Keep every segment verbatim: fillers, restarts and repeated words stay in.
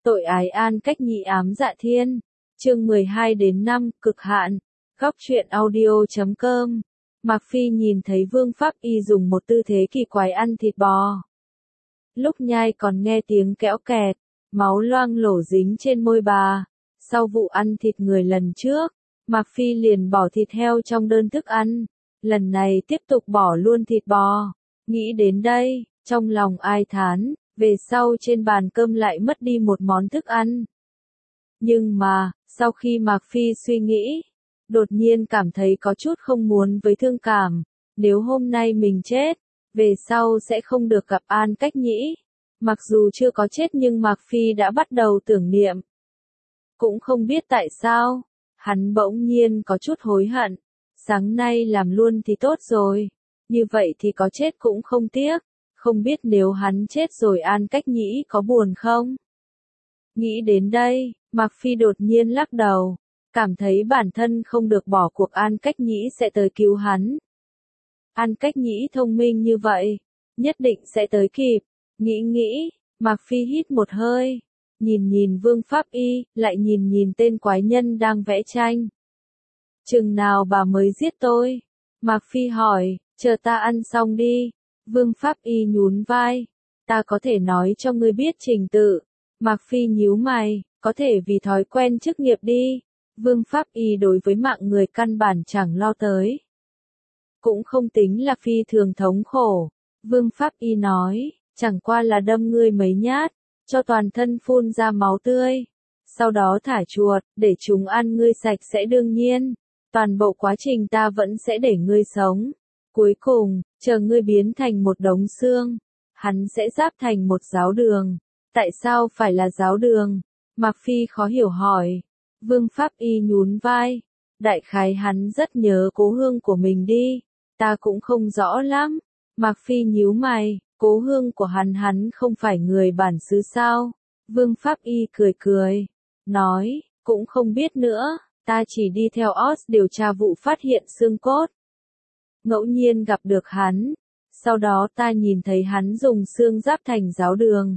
Tội ái An Cách Nhĩ ám dạ thiên. Chương mười hai đến năm, cực hạn. Góc truyện audio chấm com. Mạc Phi nhìn thấy Vương Pháp Y dùng một tư thế kỳ quái ăn thịt bò. Lúc nhai còn nghe tiếng kẽo kẹt, máu loang lổ dính trên môi bà. Sau vụ ăn thịt người lần trước, Mạc Phi liền bỏ thịt heo trong đơn thức ăn. Lần này tiếp tục bỏ luôn thịt bò. Nghĩ đến đây, trong lòng ai thán, về sau trên bàn cơm lại mất đi một món thức ăn. Nhưng mà, sau khi Mạc Phi suy nghĩ, đột nhiên cảm thấy có chút không muốn với thương cảm. Nếu hôm nay mình chết, về sau sẽ không được gặp An Cách Nhĩ. Mặc dù chưa có chết nhưng Mạc Phi đã bắt đầu tưởng niệm. Cũng không biết tại sao, hắn bỗng nhiên có chút hối hận. Sáng nay làm luôn thì tốt rồi, như vậy thì có chết cũng không tiếc. Không biết nếu hắn chết rồi An Cách Nhĩ có buồn không? Nghĩ đến đây, Mạc Phi đột nhiên lắc đầu, cảm thấy bản thân không được bỏ cuộc, An Cách Nhĩ sẽ tới cứu hắn. An Cách Nhĩ thông minh như vậy, nhất định sẽ tới kịp. Nghĩ nghĩ, Mạc Phi hít một hơi, nhìn nhìn Vương Pháp Y, lại nhìn nhìn tên quái nhân đang vẽ tranh. Chừng nào bà mới giết tôi? Mạc Phi hỏi, chờ ta ăn xong đi. Vương Pháp Y nhún vai, ta có thể nói cho ngươi biết trình tự. Mạc Phi nhíu mày, có thể vì thói quen chức nghiệp đi. Vương Pháp Y đối với mạng người căn bản chẳng lo tới. Cũng không tính là phi thường thống khổ. Vương Pháp Y nói, chẳng qua là đâm ngươi mấy nhát, cho toàn thân phun ra máu tươi. Sau đó thả chuột, để chúng ăn ngươi sạch sẽ, đương nhiên. Toàn bộ quá trình ta vẫn sẽ để ngươi sống. Cuối cùng, chờ ngươi biến thành một đống xương, hắn sẽ giáp thành một giáo đường. Tại sao phải là giáo đường? Mạc Phi khó hiểu hỏi. Vương Pháp Y nhún vai. Đại khái hắn rất nhớ cố hương của mình đi. Ta cũng không rõ lắm. Mạc Phi nhíu mày. Cố hương của hắn hắn không phải người bản xứ sao? Vương Pháp Y cười cười. Nói, cũng không biết nữa. Ta chỉ đi theo Oz điều tra vụ phát hiện xương cốt. Ngẫu nhiên gặp được hắn. Sau đó ta nhìn thấy hắn dùng xương giáp thành giáo đường.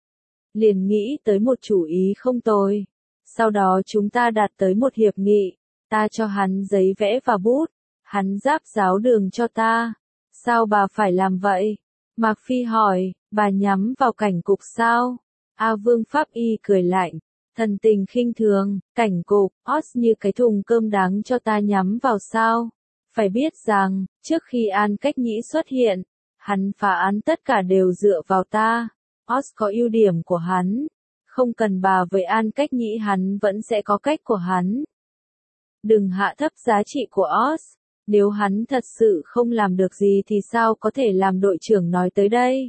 Liền nghĩ tới một chủ ý không tồi. Sau đó chúng ta đạt tới một hiệp nghị. Ta cho hắn giấy vẽ và bút. Hắn giáp giáo đường cho ta. Sao bà phải làm vậy? Mạc Phi hỏi, bà nhắm vào cảnh cục sao? A Vương Pháp Y cười lạnh. Thần tình khinh thường, cảnh cục, Oz như cái thùng cơm đáng cho ta nhắm vào sao? Phải biết rằng, trước khi An Cách Nhĩ xuất hiện, hắn phá án tất cả đều dựa vào ta. Oz có ưu điểm của hắn. Không cần bà với An Cách Nhĩ, hắn vẫn sẽ có cách của hắn. Đừng hạ thấp giá trị của Oz. Nếu hắn thật sự không làm được gì thì sao có thể làm đội trưởng nói tới đây?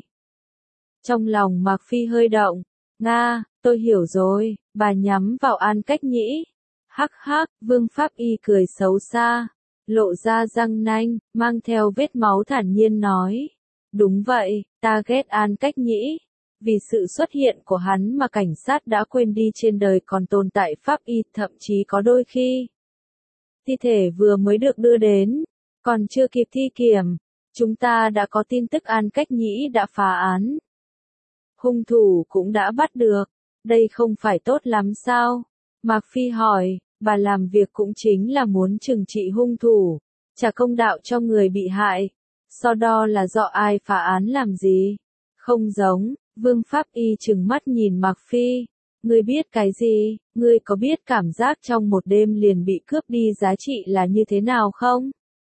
Trong lòng Mạc Phi hơi động. Nga, tôi hiểu rồi, bà nhắm vào An Cách Nhĩ. Hắc hắc, Vương Pháp Y cười xấu xa, lộ ra răng nanh, mang theo vết máu thản nhiên nói. Đúng vậy, ta ghét An Cách Nhĩ. Vì sự xuất hiện của hắn mà cảnh sát đã quên đi trên đời còn tồn tại Pháp Y, thậm chí có đôi khi. Thi thể vừa mới được đưa đến, còn chưa kịp thi kiểm, chúng ta đã có tin tức An Cách Nhĩ đã phá án. Hung thủ cũng đã bắt được, đây không phải tốt lắm sao? Mạc Phi hỏi, bà làm việc cũng chính là muốn trừng trị hung thủ, trả công đạo cho người bị hại. So đo là do ai phá án làm gì? Không giống, Vương Pháp Y trừng mắt nhìn Mạc Phi. Ngươi biết cái gì? Ngươi có biết cảm giác trong một đêm liền bị cướp đi giá trị là như thế nào không?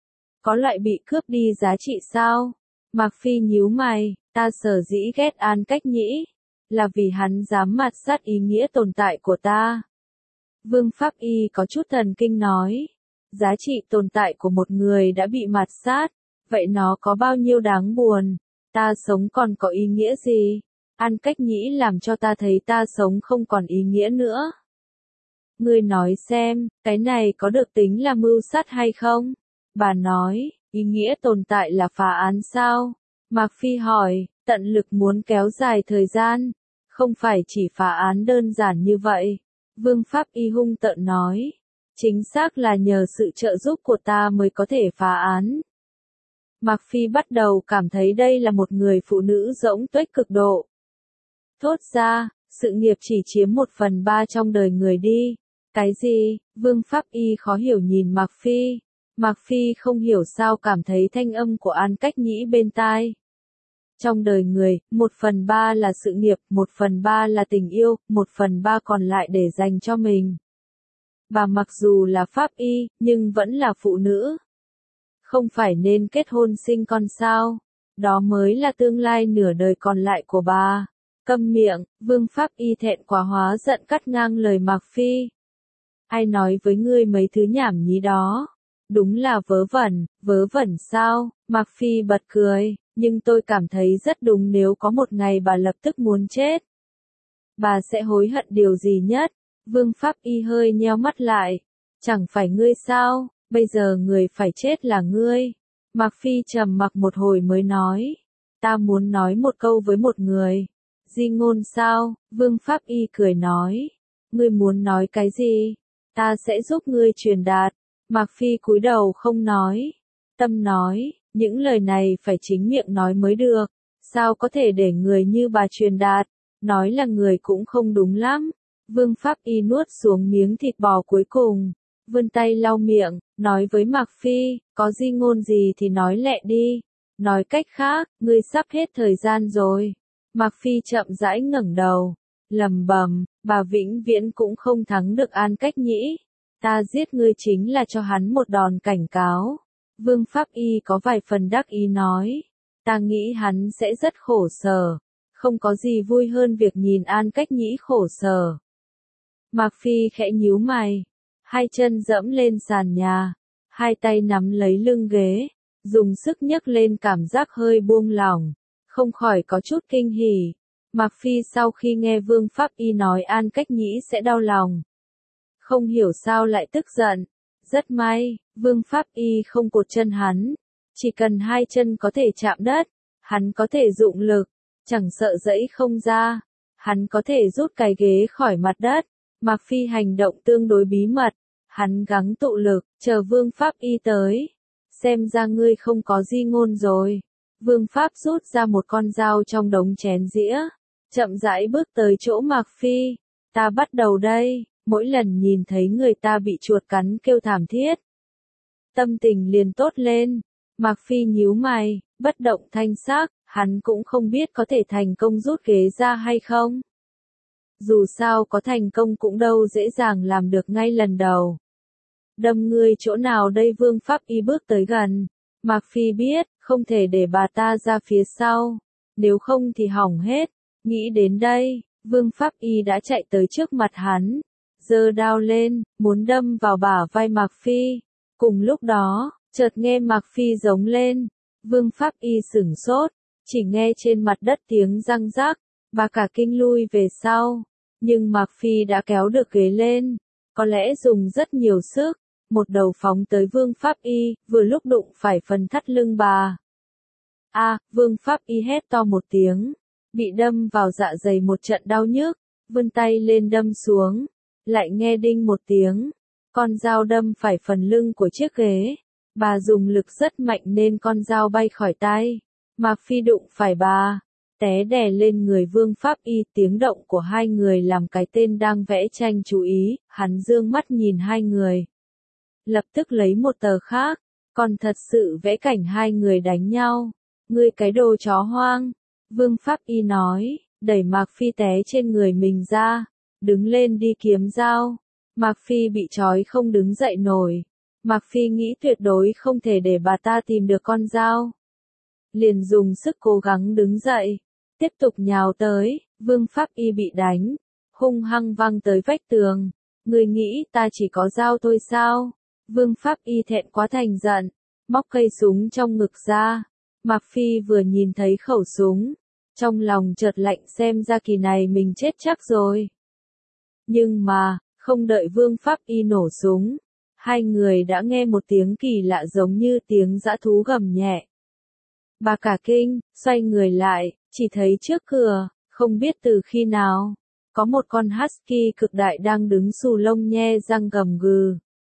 Có loại bị cướp đi giá trị sao? Mạc Phi nhíu mày, ta sở dĩ ghét An Cách Nhĩ, là vì hắn dám mạt sát ý nghĩa tồn tại của ta. Vương Pháp Y có chút thần kinh nói, giá trị tồn tại của một người đã bị mạt sát, vậy nó có bao nhiêu đáng buồn? Ta sống còn có ý nghĩa gì? An Cách Nhĩ làm cho ta thấy ta sống không còn ý nghĩa nữa. Ngươi nói xem, cái này có được tính là mưu sát hay không? Bà nói, ý nghĩa tồn tại là phá án sao? Mạc Phi hỏi, tận lực muốn kéo dài thời gian, không phải chỉ phá án đơn giản như vậy. Vương Pháp Y hung tợn nói, chính xác là nhờ sự trợ giúp của ta mới có thể phá án. Mạc Phi bắt đầu cảm thấy đây là một người phụ nữ rỗng tuếch cực độ. Thốt ra, Sự nghiệp chỉ chiếm một phần ba trong đời người đi. Cái gì? Vương Pháp Y khó hiểu nhìn Mạc Phi. Mạc Phi không hiểu sao cảm thấy thanh âm của An Cách Nhĩ bên tai. Trong đời người, một phần ba là sự nghiệp, một phần ba là tình yêu, một phần ba còn lại để dành cho mình. Bà mặc dù là Pháp Y, nhưng vẫn là phụ nữ. Không phải nên kết hôn sinh con sao? Đó mới là tương lai nửa đời còn lại của bà. Câm miệng, Vương Pháp Y thẹn quá hóa giận cắt ngang lời Mạc Phi. Ai nói với ngươi mấy thứ nhảm nhí đó? Đúng là vớ vẩn, vớ vẩn sao? Mạc Phi bật cười, nhưng tôi cảm thấy rất đúng nếu có một ngày bà lập tức muốn chết. Bà sẽ hối hận điều gì nhất? Vương Pháp Y hơi nheo mắt lại. Chẳng phải ngươi sao, bây giờ người phải chết là ngươi. Mạc Phi trầm mặc một hồi mới nói. Ta muốn nói một câu với một người. Di ngôn sao? Vương Pháp Y cười nói. Ngươi muốn nói cái gì? Ta sẽ giúp ngươi truyền đạt. Mạc Phi cúi đầu không nói. Tâm nói, những lời này phải chính miệng nói mới được. Sao có thể để người như bà truyền đạt? Nói là người cũng không đúng lắm. Vương Pháp Y nuốt xuống miếng thịt bò cuối cùng. Vươn tay lau miệng, nói với Mạc Phi, có di ngôn gì thì nói lẹ đi. Nói cách khác, ngươi sắp hết thời gian rồi. Mạc Phi chậm rãi ngẩng đầu. Lầm bầm, bà vĩnh viễn cũng không thắng được An Cách Nhĩ. Ta giết ngươi chính là cho hắn một đòn cảnh cáo. Vương Pháp Y có vài phần đắc ý nói. Ta nghĩ hắn sẽ rất khổ sở. Không có gì vui hơn việc nhìn An Cách Nhĩ khổ sở. Mạc Phi khẽ nhíu mày. Hai chân dẫm lên sàn nhà. Hai tay nắm lấy lưng ghế. Dùng sức nhấc lên cảm giác hơi buông lỏng. Không khỏi có chút kinh hỉ. Mạc Phi sau khi nghe Vương Pháp Y nói An Cách Nhĩ sẽ đau lòng. Không hiểu sao lại tức giận. Rất may, Vương Pháp Y không cột chân hắn. Chỉ cần hai chân có thể chạm đất, hắn có thể dụng lực, chẳng sợ dẫy không ra. Hắn có thể rút cái ghế khỏi mặt đất. Mạc Phi hành động tương đối bí mật. Hắn gắng tụ lực, chờ Vương Pháp Y tới. Xem ra ngươi không có di ngôn rồi. Vương Pháp rút ra một con dao trong đống chén dĩa. Chậm rãi bước tới chỗ Mạc Phi. Ta bắt đầu đây. Mỗi lần nhìn thấy người ta bị chuột cắn kêu thảm thiết. Tâm tình liền tốt lên. Mạc Phi nhíu mày, bất động thanh sắc, hắn cũng không biết có thể thành công rút ghế ra hay không. Dù sao có thành công cũng đâu dễ dàng làm được ngay lần đầu. Đâm ngươi chỗ nào đây? Vương Pháp Y bước tới gần. Mạc Phi biết, không thể để bà ta ra phía sau. Nếu không thì hỏng hết. Nghĩ đến đây, Vương Pháp Y đã chạy tới trước mặt hắn. Giơ đao lên, muốn đâm vào bả vai Mạc Phi. Cùng lúc đó, chợt nghe Mạc Phi giống lên. Vương Pháp Y sửng sốt, chỉ nghe trên mặt đất tiếng răng rắc, bà cả kinh lui về sau. Nhưng Mạc Phi đã kéo được ghế lên, có lẽ dùng rất nhiều sức, một đầu phóng tới Vương Pháp Y, vừa lúc đụng phải phần thắt lưng bà. A, à, Vương Pháp Y hét to một tiếng, bị đâm vào dạ dày một trận đau nhức, vươn tay lên đâm xuống. Lại nghe đinh một tiếng, con dao đâm phải phần lưng của chiếc ghế. Bà dùng lực rất mạnh nên con dao bay khỏi tay. Mạc Phi đụng phải bà, té đè lên người Vương Pháp Y. Tiếng động của hai người làm cái tên đang vẽ tranh chú ý, hắn dương mắt nhìn hai người. Lập tức lấy một tờ khác, còn thật sự vẽ cảnh hai người đánh nhau. Ngươi cái đồ chó hoang, Vương Pháp Y nói, đẩy Mạc Phi té trên người mình ra. Đứng lên đi kiếm dao. Mạc Phi bị trói không đứng dậy nổi. Mạc Phi nghĩ tuyệt đối không thể để bà ta tìm được con dao. Liền dùng sức cố gắng đứng dậy. Tiếp tục nhào tới, Vương Pháp Y bị đánh. Hung hăng văng tới vách tường. Người nghĩ ta chỉ có dao thôi sao? Vương Pháp Y thẹn quá thành giận. Móc cây súng trong ngực ra. Mạc Phi vừa nhìn thấy khẩu súng. Trong lòng chợt lạnh xem ra kỳ này mình chết chắc rồi. Nhưng mà, không đợi Vương Pháp Y nổ súng, hai người đã nghe một tiếng kỳ lạ giống như tiếng dã thú gầm nhẹ. Bà cả kinh, xoay người lại, chỉ thấy trước cửa, không biết từ khi nào, có một con husky cực đại đang đứng xù lông nhe răng gầm gừ.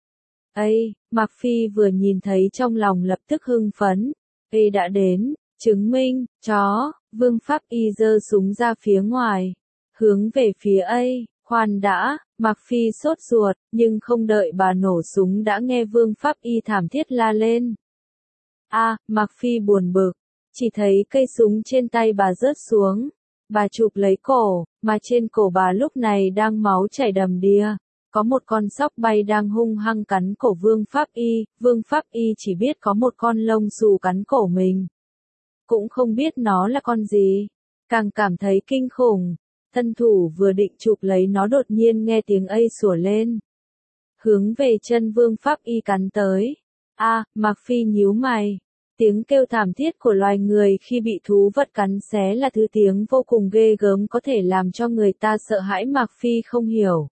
Ây, Mạc Phi vừa nhìn thấy trong lòng lập tức hưng phấn. Ây đã đến, chứng minh, chó, Vương Pháp Y giơ súng ra phía ngoài. hướng về phía A, khoan đã, Mạc Phi sốt ruột, nhưng không đợi bà nổ súng đã nghe Vương Pháp Y thảm thiết la lên. A, à, Mạc Phi buồn bực, chỉ thấy cây súng trên tay bà rớt xuống. Bà chụp lấy cổ, mà trên cổ bà lúc này đang máu chảy đầm đìa. Có một con sóc bay đang hung hăng cắn cổ Vương Pháp Y, Vương Pháp Y chỉ biết có một con lông xù cắn cổ mình. Cũng không biết nó là con gì, càng cảm thấy kinh khủng. Thân thủ vừa định chụp lấy nó đột nhiên nghe tiếng A sủa lên. Hướng về chân Vương Pháp Y cắn tới. A, à, Mạc Phi nhíu mày. Tiếng kêu thảm thiết của loài người khi bị thú vật cắn xé là thứ tiếng vô cùng ghê gớm có thể làm cho người ta sợ hãi. Mạc Phi không hiểu.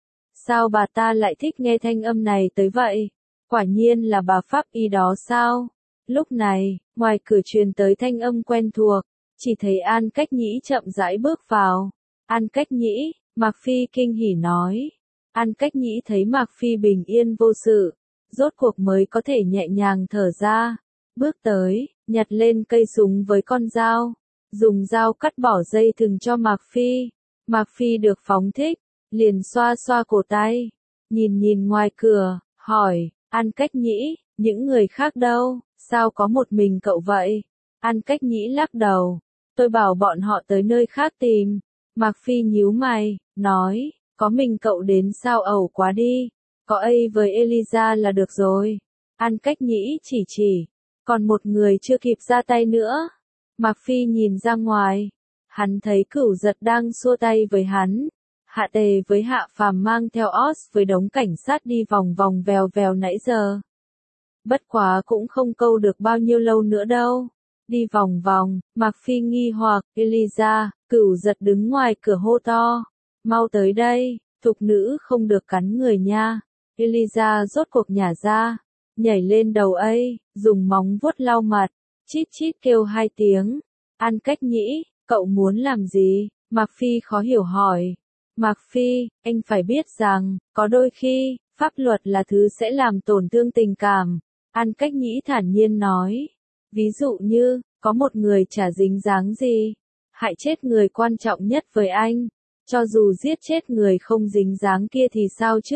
Sao bà ta lại thích nghe thanh âm này tới vậy? Quả nhiên là bà Pháp Y đó sao? Lúc này, ngoài cửa truyền tới thanh âm quen thuộc, chỉ thấy An Cách Nhĩ chậm rãi bước vào. An Cách Nhĩ, Mạc Phi kinh hỉ nói. An Cách Nhĩ thấy Mạc Phi bình yên vô sự, rốt cuộc mới có thể nhẹ nhàng thở ra. Bước tới, nhặt lên cây súng với con dao, dùng dao cắt bỏ dây thừng cho Mạc Phi. Mạc Phi được phóng thích, liền xoa xoa cổ tay, nhìn nhìn ngoài cửa, hỏi, An Cách Nhĩ, những người khác đâu, sao có một mình cậu vậy? An Cách Nhĩ lắc đầu, tôi bảo bọn họ tới nơi khác tìm. Mạc Phi nhíu mày, nói, có mình cậu đến sao ẩu quá đi, có A với Eliza là được rồi. An Cách Nhĩ chỉ chỉ, còn một người chưa kịp ra tay nữa. Mạc Phi nhìn ra ngoài, hắn thấy Cửu Giật đang xua tay với hắn. Hạ Tề với Hạ Phàm mang theo Oz với đống cảnh sát đi vòng vòng vèo vèo nãy giờ. Bất quá cũng không câu được bao nhiêu lâu nữa đâu. Đi vòng vòng, Mạc Phi nghi hoặc, Eliza, Cửu Giật đứng ngoài cửa hô to. Mau tới đây, thục nữ không được cắn người nha. Eliza rốt cuộc nhả ra, nhảy lên đầu A, dùng móng vuốt lau mặt, chít chít kêu hai tiếng. An Cách Nhĩ, cậu muốn làm gì? Mạc Phi khó hiểu hỏi. Mạc Phi, anh phải biết rằng, có đôi khi, pháp luật là thứ sẽ làm tổn thương tình cảm. An Cách Nhĩ thản nhiên nói. Ví dụ như, có một người chả dính dáng gì, hại chết người quan trọng nhất với anh. Cho dù giết chết người không dính dáng kia thì sao chứ?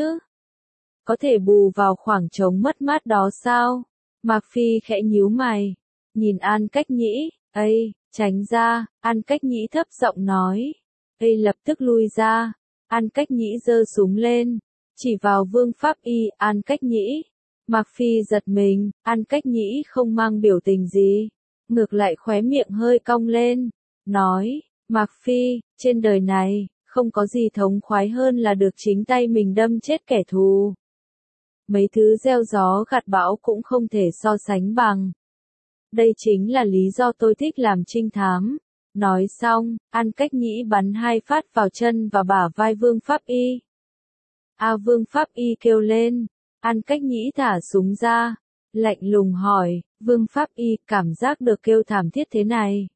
Có thể bù vào khoảng trống mất mát đó sao? Mạc Phi khẽ nhíu mày, nhìn An Cách Nhĩ, Ây, tránh ra, An Cách Nhĩ thấp giọng nói. Ây lập tức lui ra, An Cách Nhĩ giơ súng lên, chỉ vào Vương Pháp Y. An Cách Nhĩ. Mạc Phi giật mình, An Cách Nhĩ không mang biểu tình gì, ngược lại khóe miệng hơi cong lên, nói, Mạc Phi, trên đời này, không có gì thống khoái hơn là được chính tay mình đâm chết kẻ thù. Mấy thứ gieo gió gặt bão cũng không thể so sánh bằng. Đây chính là lý do tôi thích làm trinh thám. Nói xong, An Cách Nhĩ bắn hai phát vào chân và bả vai Vương Pháp Y. A à, Vương Pháp Y kêu lên. An Cách Nhĩ thả súng ra, lạnh lùng hỏi, Vương Pháp Y cảm giác được kêu thảm thiết thế này.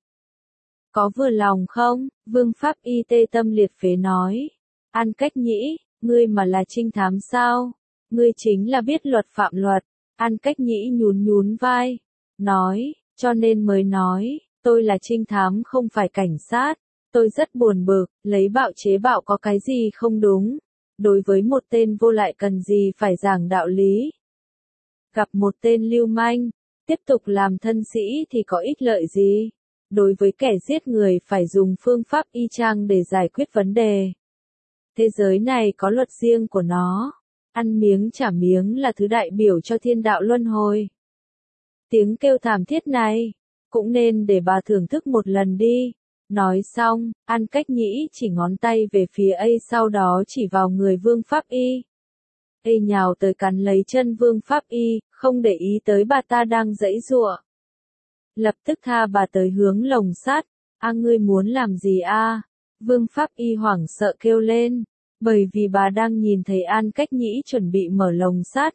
Có vừa lòng không? Vương Pháp Y tê tâm liệt phế nói. An Cách Nhĩ, ngươi mà là trinh thám sao? Ngươi chính là biết luật phạm luật. An Cách Nhĩ nhún nhún vai, nói, cho nên mới nói, tôi là trinh thám không phải cảnh sát. Tôi rất buồn bực, lấy bạo chế bạo có cái gì không đúng. Đối với một tên vô lại cần gì phải giảng đạo lý. Gặp một tên lưu manh, tiếp tục làm thân sĩ thì có ích lợi gì? Đối với kẻ giết người phải dùng phương pháp y chang để giải quyết vấn đề. Thế giới này có luật riêng của nó. Ăn miếng trả miếng là thứ đại biểu cho thiên đạo luân hồi. Tiếng kêu thảm thiết này, cũng nên để bà thưởng thức một lần đi. Nói xong, An Cách Nhĩ chỉ ngón tay về phía A sau đó chỉ vào người Vương Pháp Y. A nhào tới cắn lấy chân Vương Pháp Y, không để ý tới bà ta đang giãy giụa. Lập tức tha bà tới hướng lồng sắt. A ngươi muốn làm gì a? Vương Pháp Y hoảng sợ kêu lên, bởi vì bà đang nhìn thấy An Cách Nhĩ chuẩn bị mở lồng sắt.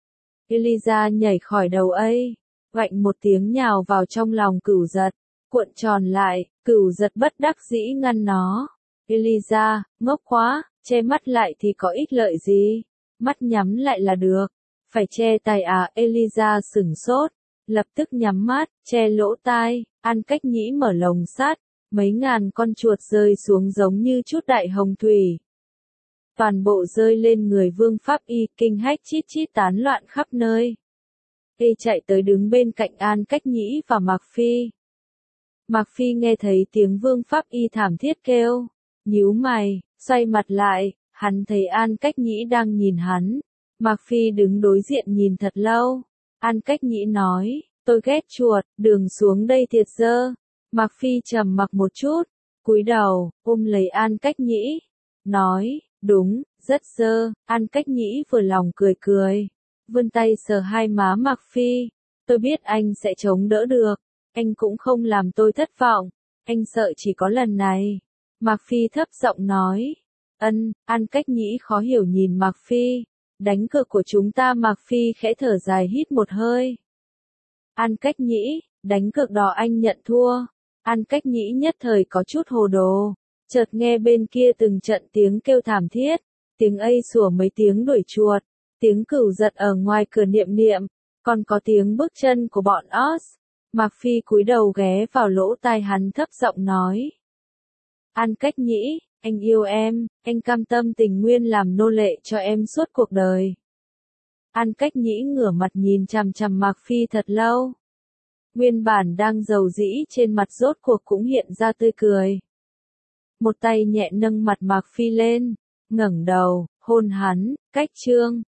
Eliza nhảy khỏi đầu A, vạnh một tiếng nhào vào trong lòng Cửu Giật, cuộn tròn lại, Cửu Giật bất đắc dĩ ngăn nó. Eliza, ngốc quá, che mắt lại thì có ích lợi gì, mắt nhắm lại là được. Phải che tai à? Eliza sửng sốt, lập tức nhắm mắt, che lỗ tai. An Cách Nhĩ mở lồng sắt, Mấy ngàn con chuột rơi xuống giống như chút đại hồng thủy. Toàn bộ rơi lên người Vương Pháp Y, kinh hách chít chít tán loạn khắp nơi. Y chạy tới đứng bên cạnh An Cách Nhĩ và Mạc Phi. Mạc Phi nghe thấy tiếng Vương Pháp Y thảm thiết kêu, nhíu mày, xoay mặt lại, hắn thấy An Cách Nhĩ đang nhìn hắn. Mạc Phi đứng đối diện nhìn thật lâu. An Cách Nhĩ nói, tôi ghét chuột, đường xuống đây thiệt dơ. Mạc Phi trầm mặc một chút, cúi đầu, ôm lấy An Cách Nhĩ, nói, đúng, rất dơ. An Cách Nhĩ vừa lòng cười cười, vươn tay sờ hai má Mạc Phi, tôi biết anh sẽ chống đỡ được, anh cũng không làm tôi thất vọng, anh sợ chỉ có lần này. Mạc Phi thấp giọng nói, ân. An Cách Nhĩ khó hiểu nhìn Mạc Phi, đánh cược của chúng ta. Mạc Phi khẽ thở dài hít một hơi. An Cách Nhĩ, đánh cược đó anh nhận thua. An Cách Nhĩ nhất thời có chút hồ đồ, chợt nghe bên kia từng trận tiếng kêu thảm thiết, tiếng ây sủa mấy tiếng đuổi chuột, tiếng cừu giật ở ngoài cửa niệm niệm, còn có tiếng bước chân của bọn Oz. Mạc Phi cúi đầu ghé vào lỗ tai hắn thấp giọng nói. An Cách Nhĩ, anh yêu em, anh cam tâm tình nguyên làm nô lệ cho em suốt cuộc đời. An Cách Nhĩ ngửa mặt nhìn chằm chằm Mạc Phi thật lâu. Nguyên bản đang dầu dĩ trên mặt rốt cuộc cũng hiện ra tươi cười. Một tay nhẹ nâng mặt Mạc Phi lên, ngẩng đầu, hôn hắn, cách chương.